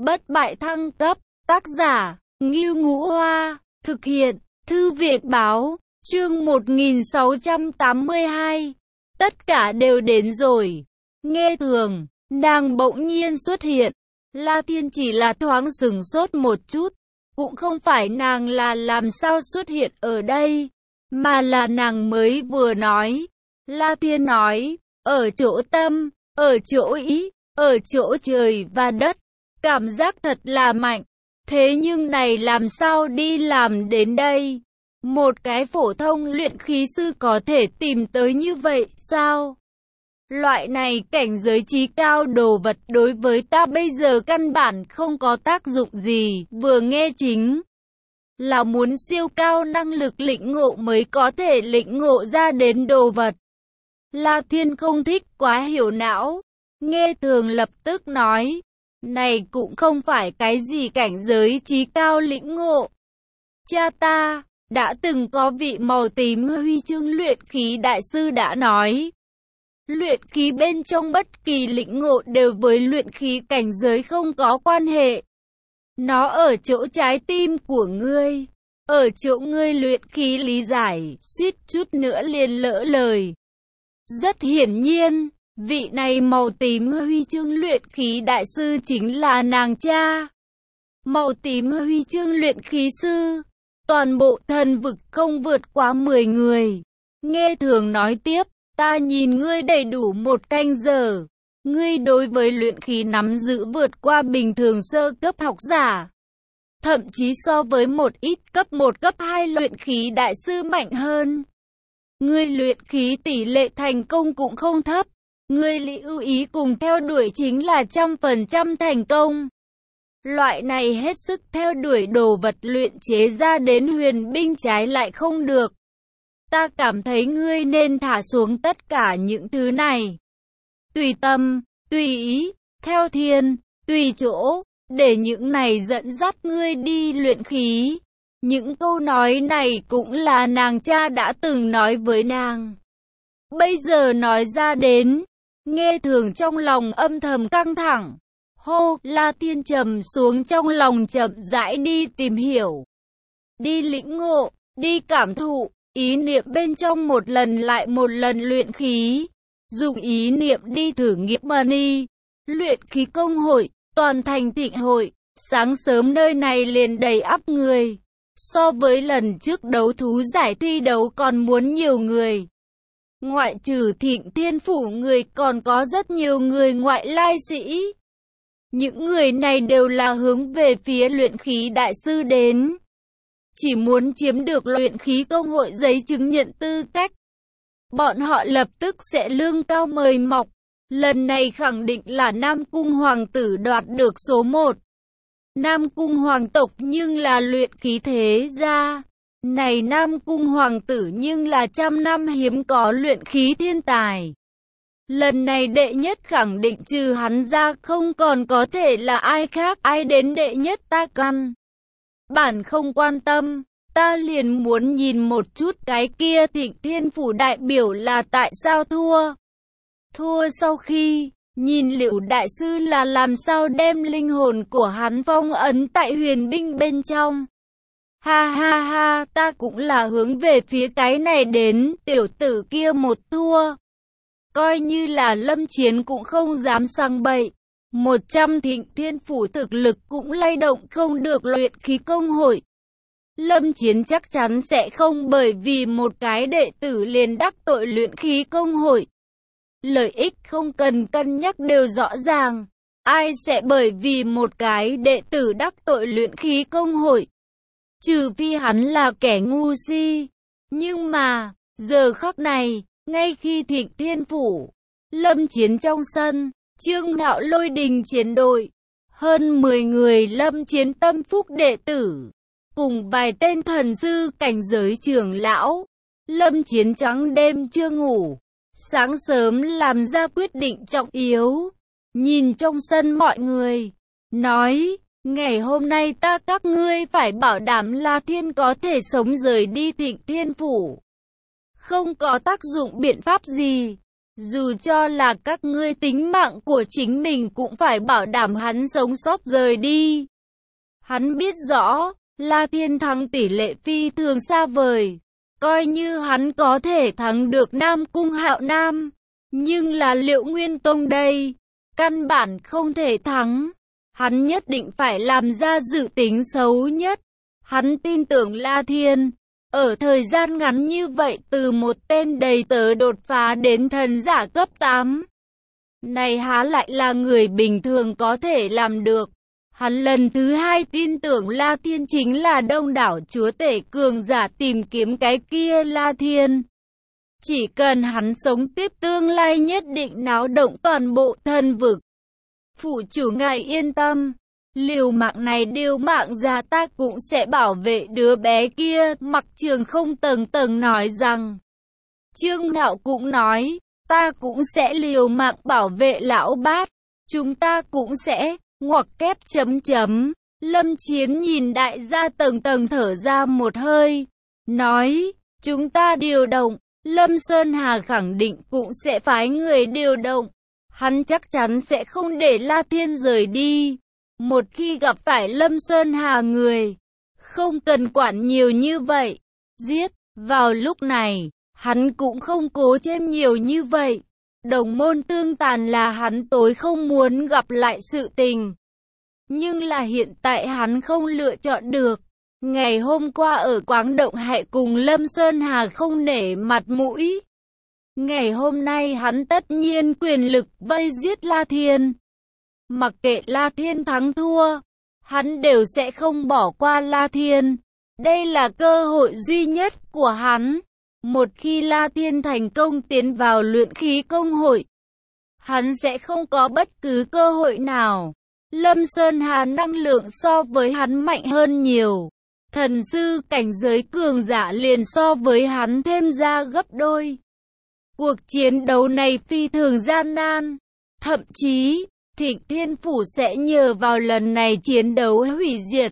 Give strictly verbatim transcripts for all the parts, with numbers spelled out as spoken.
bất bại thăng cấp, tác giả, Ngưu Ngũ Hoa, thực hiện, Thư viện Báo, chương một nghìn sáu trăm tám mươi hai. Tất cả đều đến rồi. Nghe thường, nàng bỗng nhiên xuất hiện. La Thiên chỉ là thoáng sửng sốt một chút. Cũng không phải nàng là làm sao xuất hiện ở đây, mà là nàng mới vừa nói. La Thiên nói, ở chỗ tâm, ở chỗ ý, ở chỗ trời và đất. Cảm giác thật là mạnh. Thế nhưng này làm sao đi làm đến đây? Một cái phổ thông luyện khí sư có thể tìm tới như vậy sao? Loại này cảnh giới trí cao đồ vật đối với ta bây giờ căn bản không có tác dụng gì. Vừa nghe chính là muốn siêu cao năng lực lĩnh ngộ mới có thể lĩnh ngộ ra đến đồ vật. La Thiên không thích quá hiểu não. Nghe thường lập tức nói, này cũng không phải cái gì cảnh giới trí cao lĩnh ngộ. Cha ta, đã từng có vị màu tím huy chương luyện khí đại sư đã nói, luyện khí bên trong bất kỳ lĩnh ngộ đều với luyện khí cảnh giới không có quan hệ. Nó ở chỗ trái tim của ngươi, ở chỗ ngươi luyện khí lý giải, suýt chút nữa liền lỡ lời. Rất hiển nhiên, vị này màu tím huy chương luyện khí đại sư chính là nàng cha. Màu tím huy chương luyện khí sư, toàn bộ thần vực không vượt quá mười người. Nghe thường nói tiếp, ta nhìn ngươi đầy đủ một canh giờ. Ngươi đối với luyện khí nắm giữ vượt qua bình thường sơ cấp học giả. Thậm chí so với một ít cấp một cấp hai luyện khí đại sư mạnh hơn. Ngươi luyện khí tỷ lệ thành công cũng không thấp. Ngươi lưu ý cùng theo đuổi chính là trăm phần trăm thành công. Loại này hết sức theo đuổi đồ vật luyện chế ra đến huyền binh trái lại không được. Ta cảm thấy ngươi nên thả xuống tất cả những thứ này. Tùy tâm, tùy ý, theo thiên, tùy chỗ, để những này dẫn dắt ngươi đi luyện khí. Những câu nói này cũng là nàng cha đã từng nói với nàng. Bây giờ nói ra đến, nghe thường trong lòng âm thầm căng thẳng. Hô, La Thiên trầm xuống trong lòng chậm rãi đi tìm hiểu. Đi lĩnh ngộ, đi cảm thụ, ý niệm bên trong một lần lại một lần luyện khí. Dùng ý niệm đi thử nghiệm money. Luyện khí công hội, toàn thành thịnh hội. Sáng sớm nơi này liền đầy ắp người. So với lần trước đấu thú giải thi đấu còn muốn nhiều người. Ngoại trừ Thịnh Thiên Phủ người còn có rất nhiều người ngoại lai sĩ. Những người này đều là hướng về phía luyện khí đại sư đến. Chỉ muốn chiếm được luyện khí công hội giấy chứng nhận tư cách. Bọn họ lập tức sẽ lương cao mời mọc. Lần này khẳng định là Nam Cung Hoàng tử đoạt được số một. Nam Cung Hoàng tộc nhưng là luyện khí thế gia. Này Nam Cung Hoàng tử nhưng là trăm năm hiếm có luyện khí thiên tài. Lần này đệ nhất khẳng định trừ hắn ra không còn có thể là ai khác. Ai đến đệ nhất ta căn bản không quan tâm. Ta liền muốn nhìn một chút cái kia Thịnh Thiên Phủ đại biểu là tại sao thua. Thua sau khi nhìn liệu đại sư là làm sao đem linh hồn của hắn phong ấn tại huyền binh bên trong. Ha ha ha, ta cũng là hướng về phía cái này đến. Tiểu tử kia một thua, coi như là Lâm Chiến cũng không dám sang bậy. Một trăm Thịnh Thiên Phủ thực lực cũng lay động không được luyện khí công hội. Lâm Chiến chắc chắn sẽ không bởi vì một cái đệ tử liền đắc tội luyện khí công hội. Lợi ích không cần cân nhắc đều rõ ràng. Ai sẽ bởi vì một cái đệ tử đắc tội luyện khí công hội? Trừ phi hắn là kẻ ngu si. Nhưng mà, giờ khắc này, ngay khi Thịnh Thiên Phủ, Lâm Chiến trong sân, Trương Đạo lôi đình chiến đội, hơn mười người Lâm Chiến tâm phúc đệ tử, cùng vài tên thần sư cảnh giới trưởng lão. Lâm Chiến trắng đêm chưa ngủ, sáng sớm làm ra quyết định trọng yếu, nhìn trong sân mọi người, nói, ngày hôm nay ta các ngươi phải bảo đảm La Thiên có thể sống rời đi Thịnh Thiên Phủ. Không có tác dụng biện pháp gì, Dù cho là các ngươi tính mạng của chính mình cũng phải bảo đảm hắn sống sót rời đi. Hắn biết rõ, La Thiên thắng tỷ lệ phi thường xa vời. Coi như hắn có thể thắng được Nam Cung Hạo Nam, nhưng là Liệu Nguyên Tông đây, căn bản không thể thắng. Hắn nhất định phải làm ra dự tính xấu nhất. Hắn tin tưởng La Thiên, ở thời gian ngắn như vậy từ một tên đầy tớ đột phá đến thần giả cấp tám. Này há lại là người bình thường có thể làm được. Hắn lần thứ hai tin tưởng La Thiên chính là đông đảo chúa tể cường giả tìm kiếm cái kia La Thiên. Chỉ cần hắn sống tiếp tương lai nhất định náo động toàn bộ thần vực. Phủ chủ ngài yên tâm, liều mạng này điều mạng ra ta cũng sẽ bảo vệ đứa bé kia. Mặc Trường Không tầng tầng nói rằng, Trương Đạo cũng nói, ta cũng sẽ liều mạng bảo vệ lão bát, chúng ta cũng sẽ, ngoặc kép chấm chấm. Lâm Chiến nhìn đại gia tầng tầng thở ra một hơi, nói, chúng ta điều động, Lâm Sơn Hà khẳng định cũng sẽ phái người điều động. Hắn chắc chắn sẽ không để La Thiên rời đi. Một khi gặp phải Lâm Sơn Hà người, không cần quản nhiều như vậy, giết. Vào lúc này, hắn cũng không cố thêm nhiều như vậy. Đồng môn tương tàn là hắn tối không muốn gặp lại sự tình. Nhưng là hiện tại hắn không lựa chọn được. Ngày hôm qua ở Quáng Động Hại cùng Lâm Sơn Hà không nể mặt mũi. Ngày hôm nay hắn tất nhiên quyền lực vây giết La Thiên. Mặc kệ La Thiên thắng thua, hắn đều sẽ không bỏ qua La Thiên. Đây là cơ hội duy nhất của hắn. Một khi La Thiên thành công tiến vào luyện khí công hội, hắn sẽ không có bất cứ cơ hội nào. Lâm Sơn Hà năng lượng so với hắn mạnh hơn nhiều. Thần sư cảnh giới cường giả liền so với hắn thêm ra gấp đôi. Cuộc chiến đấu này phi thường gian nan. Thậm chí, Thịnh Thiên Phủ sẽ nhờ vào lần này chiến đấu hủy diệt.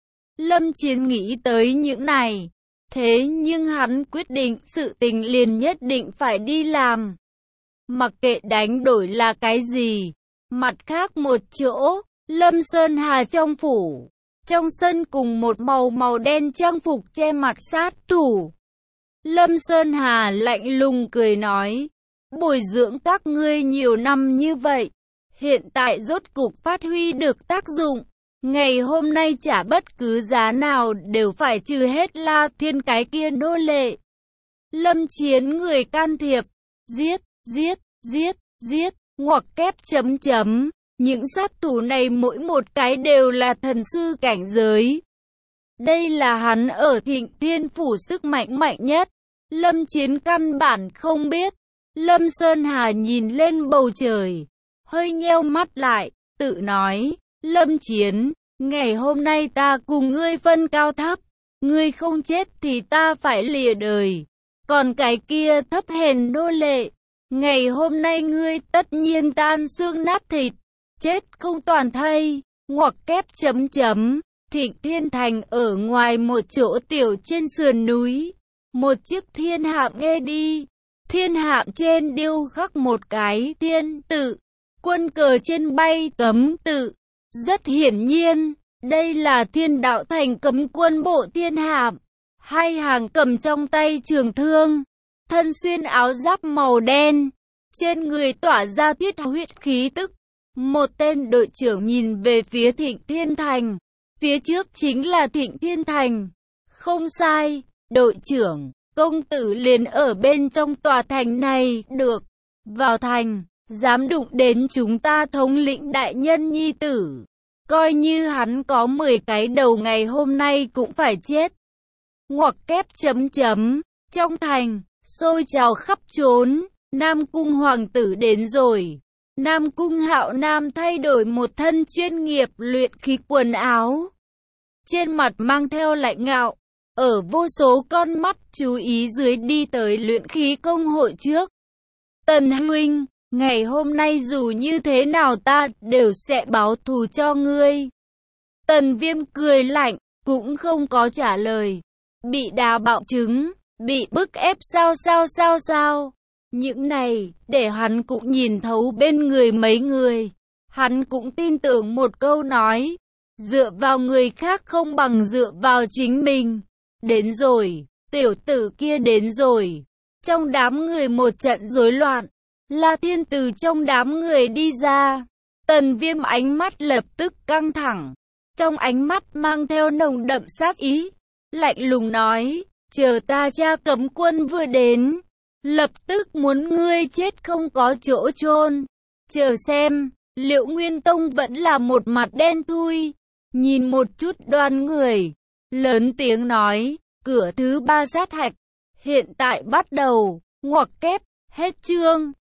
Lâm Chiến nghĩ tới những này. Thế nhưng hắn quyết định sự tình liền nhất định phải đi làm. Mặc kệ đánh đổi là cái gì. Mặt khác một chỗ, Lâm Sơn Hà trong phủ. Trong sân cùng một màu màu đen trang phục che mặt sát thủ. Lâm Sơn Hà lạnh lùng cười nói. Bồi dưỡng các ngươi nhiều năm như vậy. Hiện tại rốt cục phát huy được tác dụng. Ngày hôm nay trả bất cứ giá nào đều phải trừ hết La Thiên cái kia nô lệ. Lâm Chiến người can thiệp. Giết, giết, giết, giết, ngoặc kép chấm chấm. Những sát thủ này mỗi một cái đều là thần sư cảnh giới. Đây là hắn ở Thịnh Thiên Phủ sức mạnh mạnh nhất. Lâm Chiến căn bản không biết. Lâm Sơn Hà nhìn lên bầu trời, hơi nheo mắt lại, tự nói, Lâm Chiến, ngày hôm nay ta cùng ngươi phân cao thấp. Ngươi không chết thì ta phải lìa đời. Còn cái kia thấp hèn nô lệ, ngày hôm nay ngươi tất nhiên tan xương nát thịt, chết không toàn thây. Ngoặc kép chấm chấm. Thịnh Thiên Thành ở ngoài một chỗ tiểu trên sườn núi. Một chiếc thiên hạm nghe đi. Thiên hạm trên điêu khắc một cái thiên tự. Quân cờ trên bay cấm tự. Rất hiển nhiên, đây là Thiên Đạo Thành cấm quân bộ thiên hạm. Hai hàng cầm trong tay trường thương. Thân xuyên áo giáp màu đen. Trên người tỏa ra thiết huyết khí tức. Một tên đội trưởng nhìn về phía Thịnh Thiên Thành. Phía trước chính là Thịnh Thiên Thành. Không sai, đội trưởng, công tử liền ở bên trong tòa thành này, được. Vào thành, dám đụng đến chúng ta thống lĩnh đại nhân nhi tử. Coi như hắn có mười cái đầu ngày hôm nay cũng phải chết. Ngoặc kép chấm chấm, trong thành, xôi trào khắp trốn, Nam Cung hoàng tử đến rồi. Nam Cung Hạo Nam thay đổi một thân chuyên nghiệp luyện khí quần áo. Trên mặt mang theo lạnh ngạo, ở vô số con mắt chú ý dưới đi tới luyện khí công hội trước. Tần huynh, ngày hôm nay dù như thế nào ta đều sẽ báo thù cho ngươi. Tần Viêm cười lạnh, cũng không có trả lời. Bị đà bạo trứng, bị bức ép sao sao sao sao. Những này, để hắn cũng nhìn thấu bên người mấy người. Hắn cũng tin tưởng một câu nói, dựa vào người khác không bằng dựa vào chính mình. Đến rồi, tiểu tử kia đến rồi. Trong đám người một trận rối loạn, La Thiên từ trong đám người đi ra. Tần Viêm ánh mắt lập tức căng thẳng, trong ánh mắt mang theo nồng đậm sát ý, lạnh lùng nói, chờ ta tra cấm quân vừa đến, lập tức muốn ngươi chết không có chỗ chôn. Chờ xem, liệu Nguyên Tông vẫn là một mặt đen thui. Nhìn một chút đoàn người, lớn tiếng nói, cửa thứ ba sát hạch, hiện tại bắt đầu, ngoặc kép, hết chương.